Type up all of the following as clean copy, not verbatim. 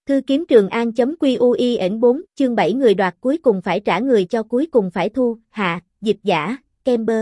Cư kiếm Trường An.quy 4 chương 7 người đoạt cuối cùng phải trả người cho cuối cùng phải thu, hạ, dịch giả, Kemper.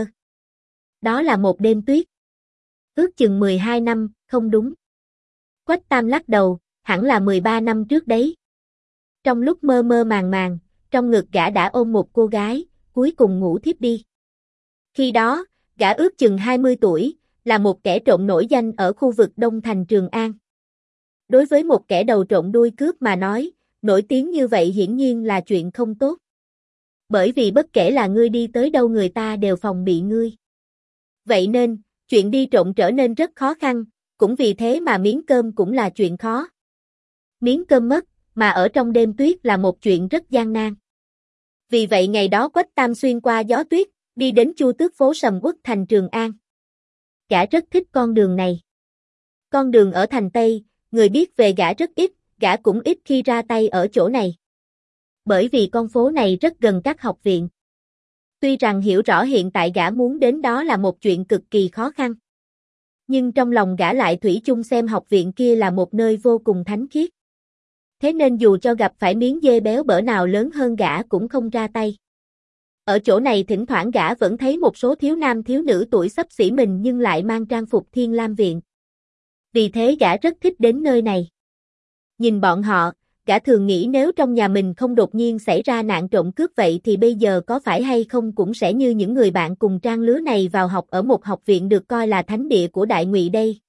Đó là một đêm tuyết. Ước chừng 12 năm, không đúng. Quách Tam lắc đầu, hẳn là 13 năm trước đấy. Trong lúc mơ mơ màng màng, trong ngực gã đã ôm một cô gái, cuối cùng ngủ thiếp đi. Khi đó, gã ước chừng 20 tuổi, là một kẻ trộm nổi danh ở khu vực Đông Thành Trường An. Đối với một kẻ đầu trộm đuôi cướp mà nói, nổi tiếng như vậy hiển nhiên là chuyện không tốt. Bởi vì bất kể là ngươi đi tới đâu người ta đều phòng bị ngươi. Vậy nên, chuyện đi trộm trở nên rất khó khăn, cũng vì thế mà miếng cơm cũng là chuyện khó. Miếng cơm mất, mà ở trong đêm tuyết là một chuyện rất gian nan. Vì vậy ngày đó Quách Tam xuyên qua gió tuyết, đi đến Chu Tước phố sầm uất thành Trường An. Gã rất thích con đường này. Con đường ở thành Tây, người biết về gã rất ít, gã cũng ít khi ra tay ở chỗ này. Bởi vì con phố này rất gần các học viện. Tuy rằng hiểu rõ hiện tại gã muốn đến đó là một chuyện cực kỳ khó khăn. Nhưng trong lòng gã lại thủy chung xem học viện kia là một nơi vô cùng thánh khiết. Thế nên dù cho gặp phải miếng dê béo bở nào lớn hơn gã cũng không ra tay. Ở chỗ này thỉnh thoảng gã vẫn thấy một số thiếu nam thiếu nữ tuổi xấp xỉ mình nhưng lại mang trang phục Thiên Lam Viện. Vì thế gã rất thích đến nơi này. Nhìn bọn họ, gã thường nghĩ nếu trong nhà mình không đột nhiên xảy ra nạn trộm cướp vậy thì bây giờ có phải hay không cũng sẽ như những người bạn cùng trang lứa này vào học ở một học viện được coi là thánh địa của Đại Ngụy đây.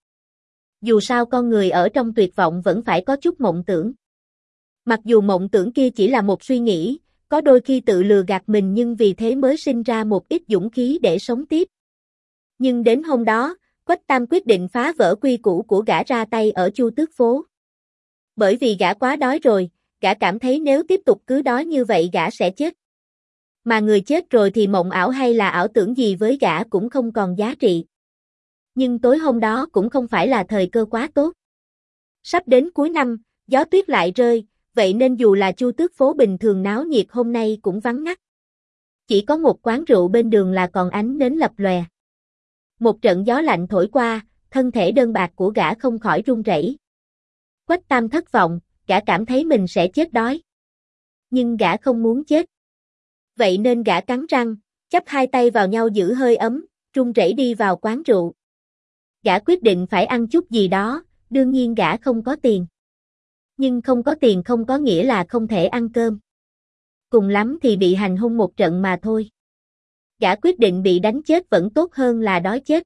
Dù sao con người ở trong tuyệt vọng vẫn phải có chút mộng tưởng. Mặc dù mộng tưởng kia chỉ là một suy nghĩ, có đôi khi tự lừa gạt mình nhưng vì thế mới sinh ra một ít dũng khí để sống tiếp. Nhưng đến hôm đó, Quách Tam quyết định phá vỡ quy củ của gã ra tay ở Chu Tước phố. Bởi vì gã quá đói rồi, gã cảm thấy nếu tiếp tục cứ đói như vậy gã sẽ chết. Mà người chết rồi thì mộng ảo hay là ảo tưởng gì với gã cũng không còn giá trị. Nhưng tối hôm đó cũng không phải là thời cơ quá tốt. Sắp đến cuối năm, gió tuyết lại rơi, vậy nên dù là Chu Tước phố bình thường náo nhiệt hôm nay cũng vắng ngắt. Chỉ có một quán rượu bên đường là còn ánh nến lập lòe. Một trận gió lạnh thổi qua, thân thể đơn bạc của gã không khỏi run rẩy. Quách Tam thất vọng, gã cảm thấy mình sẽ chết đói. Nhưng gã không muốn chết. Vậy nên gã cắn răng, chắp hai tay vào nhau giữ hơi ấm, run rẩy đi vào quán rượu. Gã quyết định phải ăn chút gì đó, đương nhiên gã không có tiền. Nhưng không có tiền không có nghĩa là không thể ăn cơm. Cùng lắm thì bị hành hung một trận mà thôi. Gã quyết định bị đánh chết vẫn tốt hơn là đói chết.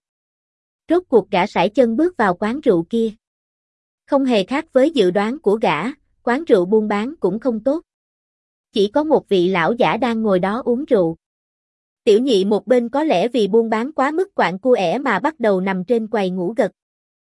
Rốt cuộc gã sải chân bước vào quán rượu kia. Không hề khác với dự đoán của gã, quán rượu buôn bán cũng không tốt. Chỉ có một vị lão giả đang ngồi đó uống rượu. Tiểu nhị một bên có lẽ vì buôn bán quá mức quạng cua ẻ mà bắt đầu nằm trên quầy ngủ gật.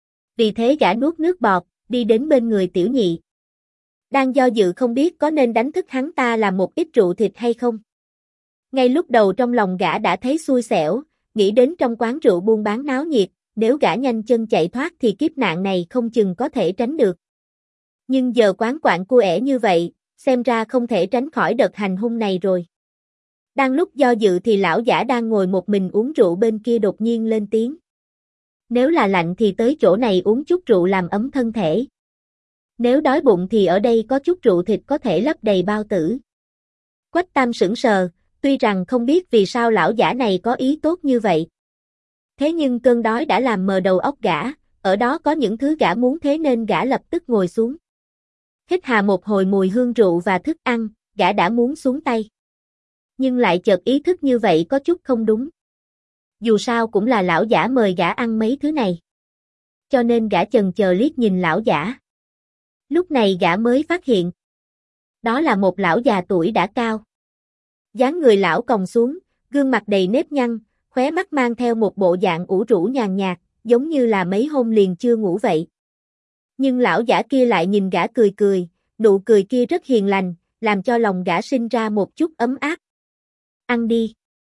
Vì thế gã nuốt nước bọt, đi đến bên người tiểu nhị. Đang do dự không biết có nên đánh thức hắn ta làm một ít rượu thịt hay không. Ngay lúc đầu trong lòng gã đã thấy xui xẻo, nghĩ đến trong quán rượu buôn bán náo nhiệt, nếu gã nhanh chân chạy thoát thì kiếp nạn này không chừng có thể tránh được. Nhưng giờ quán quạng cua ẻ như vậy, xem ra không thể tránh khỏi đợt hành hung này rồi. Đang lúc do dự thì lão giả đang ngồi một mình uống rượu bên kia đột nhiên lên tiếng. Nếu là lạnh thì tới chỗ này uống chút rượu làm ấm thân thể. Nếu đói bụng thì ở đây có chút rượu thịt có thể lấp đầy bao tử. Quách Tam sững sờ, tuy rằng không biết vì sao lão giả này có ý tốt như vậy. Thế nhưng cơn đói đã làm mờ đầu óc gã, ở đó có những thứ gã muốn thế nên gã lập tức ngồi xuống. Hít hà một hồi mùi hương rượu và thức ăn, gã đã muốn xuống tay. Nhưng lại chợt ý thức như vậy có chút không đúng. Dù sao cũng là lão giả mời gã ăn mấy thứ này. Cho nên gã chần chờ liếc nhìn lão giả. Lúc này gã mới phát hiện. Đó là một lão già tuổi đã cao. Dáng người lão còng xuống, gương mặt đầy nếp nhăn, khóe mắt mang theo một bộ dạng ủ rũ nhàn nhạt, giống như là mấy hôm liền chưa ngủ vậy. Nhưng lão giả kia lại nhìn gã cười cười, nụ cười kia rất hiền lành, làm cho lòng gã sinh ra một chút ấm áp. Ăn đi.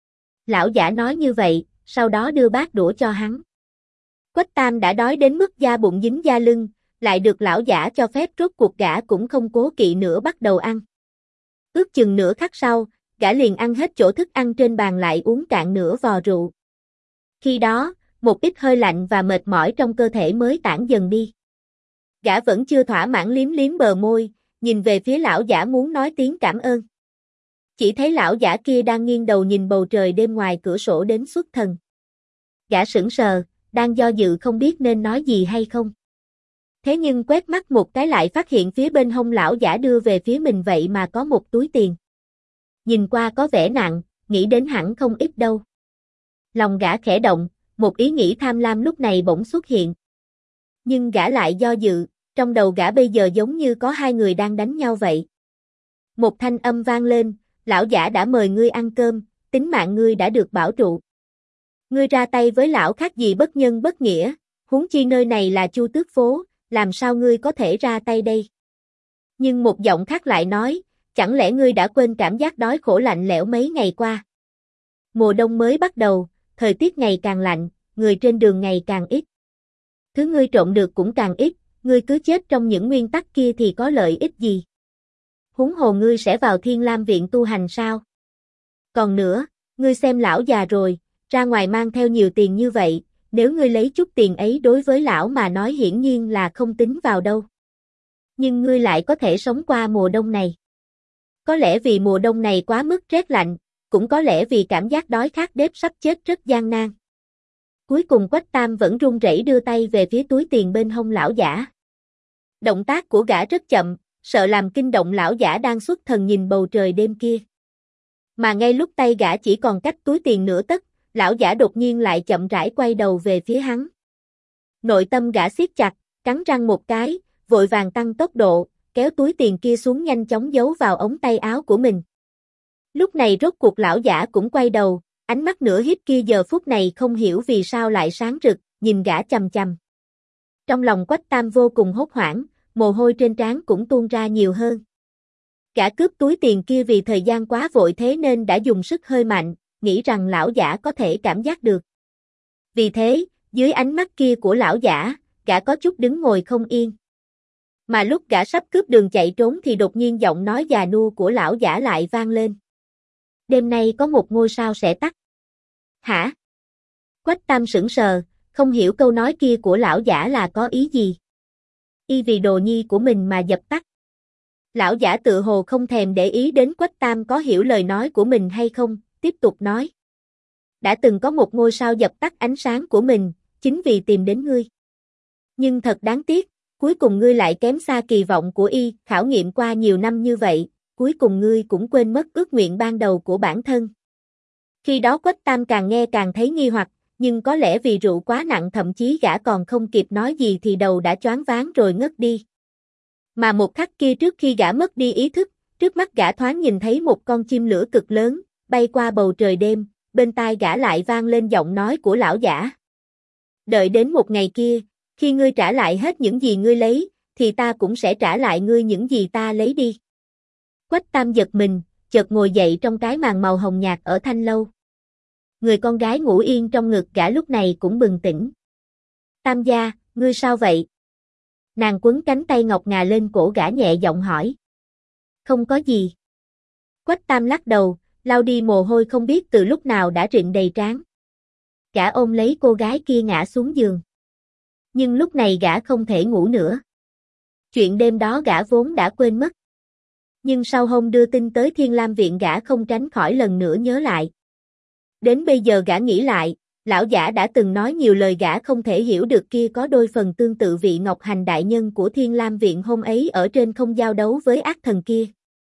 Lão giả nói như vậy, sau đó đưa bát đũa cho hắn. Quách Tam đã đói đến mức da bụng dính da lưng, lại được lão giả cho phép rốt cuộc gã cũng không cố kỵ nữa bắt đầu ăn. Ước chừng nửa khắc sau, gã liền ăn hết chỗ thức ăn trên bàn lại uống cạn nửa vò rượu. Khi đó, một ít hơi lạnh và mệt mỏi trong cơ thể mới tản dần đi. Gã vẫn chưa thỏa mãn liếm liếm bờ môi, nhìn về phía lão giả muốn nói tiếng cảm ơn. Chỉ thấy lão giả kia đang nghiêng đầu nhìn bầu trời đêm ngoài cửa sổ đến xuất thần. Gã sững sờ, đang do dự không biết nên nói gì hay không. Thế nhưng quét mắt một cái lại phát hiện phía bên hông lão giả đưa về phía mình vậy mà có một túi tiền. Nhìn qua có vẻ nặng, nghĩ đến hẳn không ít đâu. Lòng gã khẽ động, một ý nghĩ tham lam lúc này bỗng xuất hiện. Nhưng gã lại do dự, trong đầu gã bây giờ giống như có hai người đang đánh nhau vậy. Một thanh âm vang lên, lão giả đã mời ngươi ăn cơm, tính mạng ngươi đã được bảo trụ. Ngươi ra tay với lão khác gì bất nhân bất nghĩa, huống chi nơi này là Chu Tước phố, làm sao ngươi có thể ra tay đây? Nhưng một giọng khác lại nói, chẳng lẽ ngươi đã quên cảm giác đói khổ lạnh lẽo mấy ngày qua? Mùa đông mới bắt đầu, thời tiết ngày càng lạnh, người trên đường ngày càng ít. Thứ ngươi trộm được cũng càng ít, ngươi cứ chết trong những nguyên tắc kia thì có lợi ích gì? Huống hồ ngươi sẽ vào Thiên Lam viện tu hành sao? Còn nữa, ngươi xem lão già rồi, ra ngoài mang theo nhiều tiền như vậy, nếu ngươi lấy chút tiền ấy đối với lão mà nói hiển nhiên là không tính vào đâu. Nhưng ngươi lại có thể sống qua mùa đông này. Có lẽ vì mùa đông này quá mức rét lạnh, cũng có lẽ vì cảm giác đói khát đếp sắp chết rất gian nan. Cuối cùng Quách Tam vẫn run rẩy đưa tay về phía túi tiền bên hông lão giả. Động tác của gã rất chậm, sợ làm kinh động lão giả đang xuất thần nhìn bầu trời đêm kia. Mà ngay lúc tay gã chỉ còn cách túi tiền nửa tấc, lão giả đột nhiên lại chậm rãi quay đầu về phía hắn. Nội tâm gã siết chặt, cắn răng một cái, vội vàng tăng tốc độ, kéo túi tiền kia xuống nhanh chóng giấu vào ống tay áo của mình. Lúc này rốt cuộc lão giả cũng quay đầu, ánh mắt nửa híp kia giờ phút này không hiểu vì sao lại sáng rực, nhìn gã chằm chằm. Trong lòng Quách Tam vô cùng hốt hoảng, mồ hôi trên trán cũng tuôn ra nhiều hơn. Gã cướp túi tiền kia vì thời gian quá vội thế nên đã dùng sức hơi mạnh, nghĩ rằng lão giả có thể cảm giác được. Vì thế, dưới ánh mắt kia của lão giả, gã có chút đứng ngồi không yên. Mà lúc gã sắp cướp đường chạy trốn thì đột nhiên giọng nói già nua của lão giả lại vang lên. Đêm nay có một ngôi sao sẽ tắt. Hả? Quách Tam sững sờ, không hiểu câu nói kia của lão giả là có ý gì. Y vì đồ nhi của mình mà dập tắt. Lão giả tự hồ không thèm để ý đến Quách Tam có hiểu lời nói của mình hay không, tiếp tục nói. Đã từng có một ngôi sao dập tắt ánh sáng của mình, chính vì tìm đến ngươi. Nhưng thật đáng tiếc, cuối cùng ngươi lại kém xa kỳ vọng của y, khảo nghiệm qua nhiều năm như vậy, cuối cùng ngươi cũng quên mất ước nguyện ban đầu của bản thân. Khi đó Quách Tam càng nghe càng thấy nghi hoặc, nhưng có lẽ vì rượu quá nặng thậm chí gã còn không kịp nói gì thì đầu đã choáng váng rồi ngất đi. Mà một khắc kia trước khi gã mất đi ý thức, trước mắt gã thoáng nhìn thấy một con chim lửa cực lớn, bay qua bầu trời đêm, bên tai gã lại vang lên giọng nói của lão giả. Đợi đến một ngày kia, khi ngươi trả lại hết những gì ngươi lấy, thì ta cũng sẽ trả lại ngươi những gì ta lấy đi. Quách Tam giật mình, chợt ngồi dậy trong cái màn màu hồng nhạt ở thanh lâu. Người con gái ngủ yên trong ngực gã lúc này cũng bừng tỉnh. Tam gia, ngươi sao vậy? Nàng quấn cánh tay ngọc ngà lên cổ gã nhẹ giọng hỏi. Không có gì. Quách Tam lắc đầu, lau đi mồ hôi không biết từ lúc nào đã rịn đầy trán. Gã ôm lấy cô gái kia ngã xuống giường. Nhưng lúc này gã không thể ngủ nữa. Chuyện đêm đó gã vốn đã quên mất. Nhưng sau hôm đưa tin tới Thiên Lam viện gã không tránh khỏi lần nữa nhớ lại. Đến bây giờ gã nghĩ lại, lão giả đã từng nói nhiều lời gã không thể hiểu được kia có đôi phần tương tự vị Ngọc Hành đại nhân của Thiên Lam viện hôm ấy ở trên không giao đấu với ác thần kia.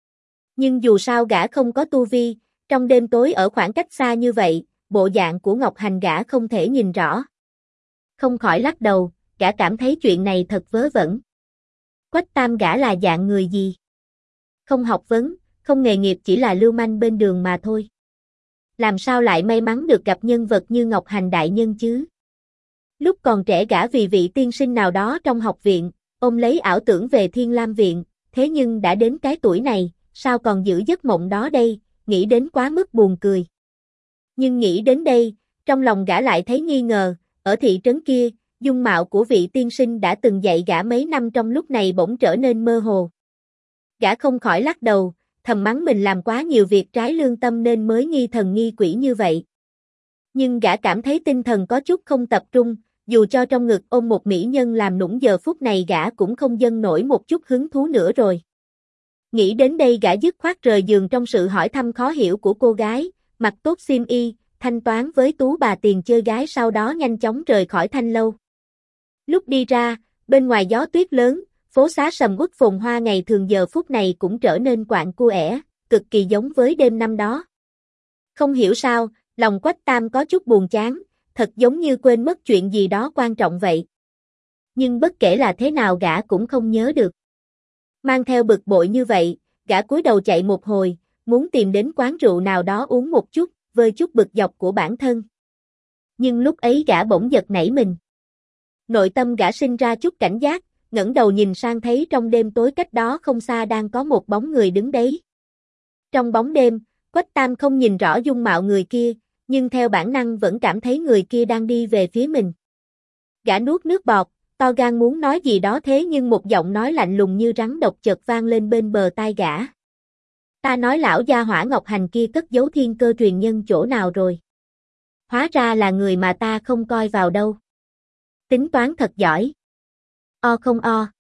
Nhưng dù sao gã không có tu vi, trong đêm tối ở khoảng cách xa như vậy, bộ dạng của Ngọc Hành gã không thể nhìn rõ. Không khỏi lắc đầu, gã cảm thấy chuyện này thật vớ vẩn. Quách Tam gã là dạng người gì? Không học vấn, không nghề nghiệp chỉ là lưu manh bên đường mà thôi. Làm sao lại may mắn được gặp nhân vật như Ngọc Hành đại nhân chứ? Lúc còn trẻ gã vì vị tiên sinh nào đó trong học viện, ôm lấy ảo tưởng về Thiên Lam viện, thế nhưng đã đến cái tuổi này, sao còn giữ giấc mộng đó đây, nghĩ đến quá mức buồn cười. Nhưng nghĩ đến đây, trong lòng gã lại thấy nghi ngờ, ở thị trấn kia, dung mạo của vị tiên sinh đã từng dạy gã mấy năm trong lúc này bỗng trở nên mơ hồ. Gã không khỏi lắc đầu, thầm mắng mình làm quá nhiều việc trái lương tâm nên mới nghi thần nghi quỷ như vậy. Nhưng gã cảm thấy tinh thần có chút không tập trung, dù cho trong ngực ôm một mỹ nhân làm nũng giờ phút này gã cũng không dâng nổi một chút hứng thú nữa rồi. Nghĩ đến đây gã dứt khoát rời giường trong sự hỏi thăm khó hiểu của cô gái, mặc tốt xiêm y, thanh toán với tú bà tiền chơi gái sau đó nhanh chóng rời khỏi thanh lâu. Lúc đi ra, bên ngoài gió tuyết lớn, phố xá sầm uất phồn hoa ngày thường giờ phút này cũng trở nên quạnh quẽ, cực kỳ giống với đêm năm đó. Không hiểu sao, lòng Quách Tam có chút buồn chán, thật giống như quên mất chuyện gì đó quan trọng vậy. Nhưng bất kể là thế nào gã cũng không nhớ được. Mang theo bực bội như vậy, gã cúi đầu chạy một hồi, muốn tìm đến quán rượu nào đó uống một chút, vơi chút bực dọc của bản thân. Nhưng lúc ấy gã bỗng giật nảy mình. Nội tâm gã sinh ra chút cảnh giác, ngẩng đầu nhìn sang thấy trong đêm tối cách đó không xa đang có một bóng người đứng đấy. Trong bóng đêm, Quách Tam không nhìn rõ dung mạo người kia, nhưng theo bản năng vẫn cảm thấy người kia đang đi về phía mình. Gã nuốt nước bọt, to gan muốn nói gì đó thế nhưng một giọng nói lạnh lùng như rắn độc chợt vang lên bên bờ tai gã. Ta nói lão gia hỏa Ngọc Hành kia cất giấu thiên cơ truyền nhân chỗ nào rồi? Hóa ra là người mà ta không coi vào đâu. Tính toán thật giỏi. O không o.